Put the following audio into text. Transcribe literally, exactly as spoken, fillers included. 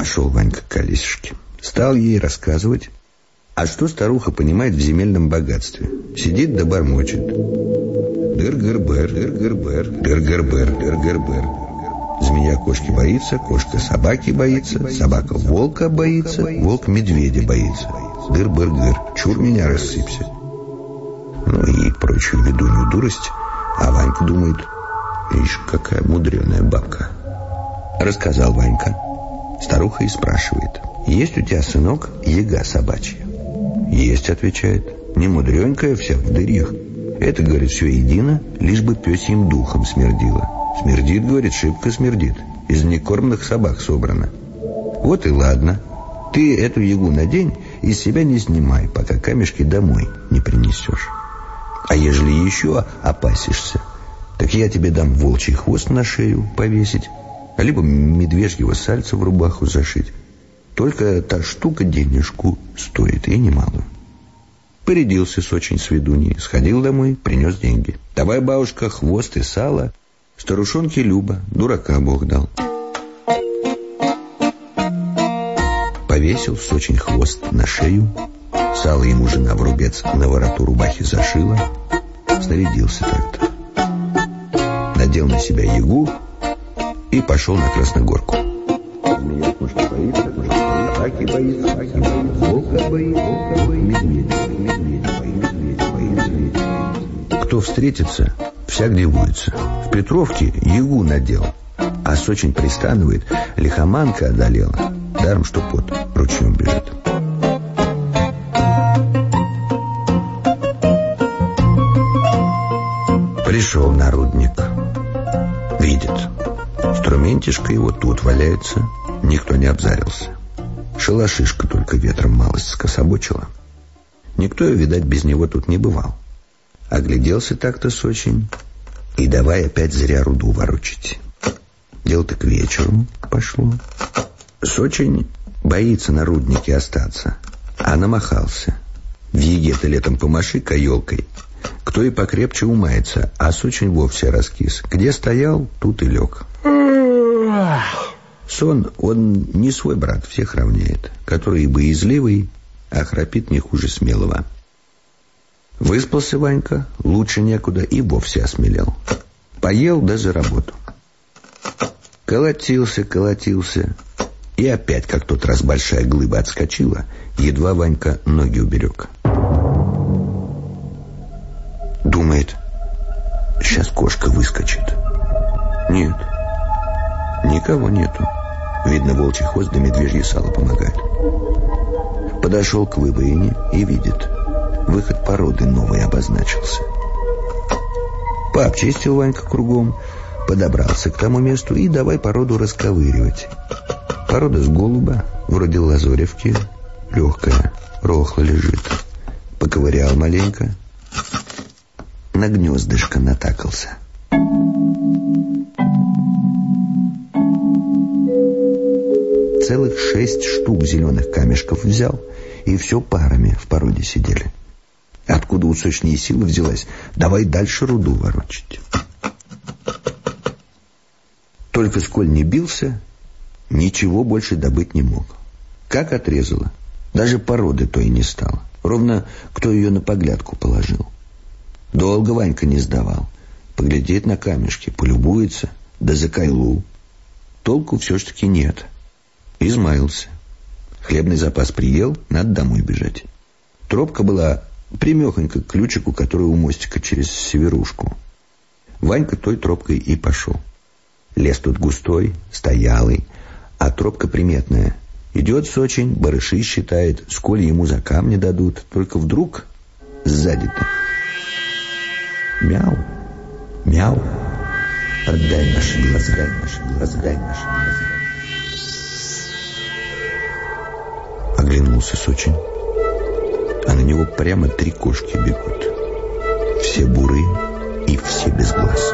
Подошел Ванька к колесишке. Стал ей рассказывать, а что старуха понимает в земельном богатстве. Сидит да бормочет. Дыр-гыр-бэр, дыр-гыр-бэр, дыр-гыр-бэр, дыр-гыр-бэр. Змея кошки боится, кошка собаки боится, собака волка боится, волк медведя боится. Дыр-быр-гыр, чур меня рассыпься. Ну и прочую ведунью дурость. А Ванька думает, ишь, какая мудреная бабка. Рассказал Ванька. Старуха и спрашивает: есть у тебя, сынок, яга собачья? Есть, отвечает. Не мудренькая вся в дырьях. Это, говорит, все едино, лишь бы пёсьим духом смердило. Смердит, говорит, шибко смердит. Из некормных собак собрано. Вот и ладно. Ты эту ягу надень и с себя не снимай, пока камешки домой не принесешь. А ежели еще опасишься, так я тебе дам волчий хвост на шею повесить, а либо медвежьего сальца в рубаху зашить. Только та штука денежку стоит, и немалую. Порядился с очень с ведуньей, сходил домой, принес деньги. Давай, бабушка, хвост и сало. Старушонке Люба, дурака Бог дал. Повесил с очень хвост на шею, сало ему жена в рубец на вороту рубахи зашила. Снарядился так-то. Надел на себя ягу и пошел на Красногорку. Змея кошки боится, собаки боится, собаки боится, волка боится, волка боится, медведя, медведя боится, медведя боится, медведя. Кто встретится, всяк дивуется. В Петровке ягу надел, а с очень пристанывает, лихоманка одолела, даром что пот ручьем бежит. Пришел на рудник. Видит, инструментишко его тут валяется, никто не обзарился. Шалашишка только ветром малость скособочила. Никто, видать, без него тут не бывал. Огляделся так-то с очень, и давай опять зря руду ворочить. Дело-то к вечеру пошло. С очень боится на руднике остаться, а намахался. В яге-то летом помаши каелкой, кто и покрепче умается, а с очень вовсе раскис. Где стоял, тут и лег. Сон, он не свой брат, всех равняет, который и боязливый, а храпит не хуже смелого. Выспался Ванька, лучше некуда, и вовсе осмелел. Поел, да за работу. Колотился, колотился, и опять, как тот раз большая глыба отскочила, едва Ванька ноги уберег. Думает, сейчас кошка выскочит. Нет, никого нету. Видно, волчий хвост да медвежье сало помогает. Подошел к выбоине и видит, выход породы новый обозначился. Пообчистил Ванька кругом, подобрался к тому месту и давай породу расковыривать. Порода с голуба, вроде лазоревки, легкая, рохла лежит. Поковырял маленько, на гнездышко натакался. Целых шесть штук зеленых камешков взял, и все парами в породе сидели. Откуда у сочней силы взялась, давай дальше руду ворочить. Только сколь не бился, ничего больше добыть не мог. Как отрезало, даже породы той не стало. Ровно кто ее на поглядку положил. Долго Ванька не сдавал. Поглядит на камешки, полюбуется, да за кайлу. Толку все ж таки нет. Измаился. Хлебный запас приел, надо домой бежать. Тропка была примехонько к ключику, который у мостика через северушку. Ванька той тропкой и пошел. Лес тут густой, стоялый, а тропка приметная. Идет с очень, барыши считает, сколь ему за камни дадут. Только вдруг сзади-то мяу, мяу, отдай наши глаза, отдай наши глаза, отдай наши глаза. Оглянулся с очень, а на него прямо три кошки бегут. Все бурые и все без глаз.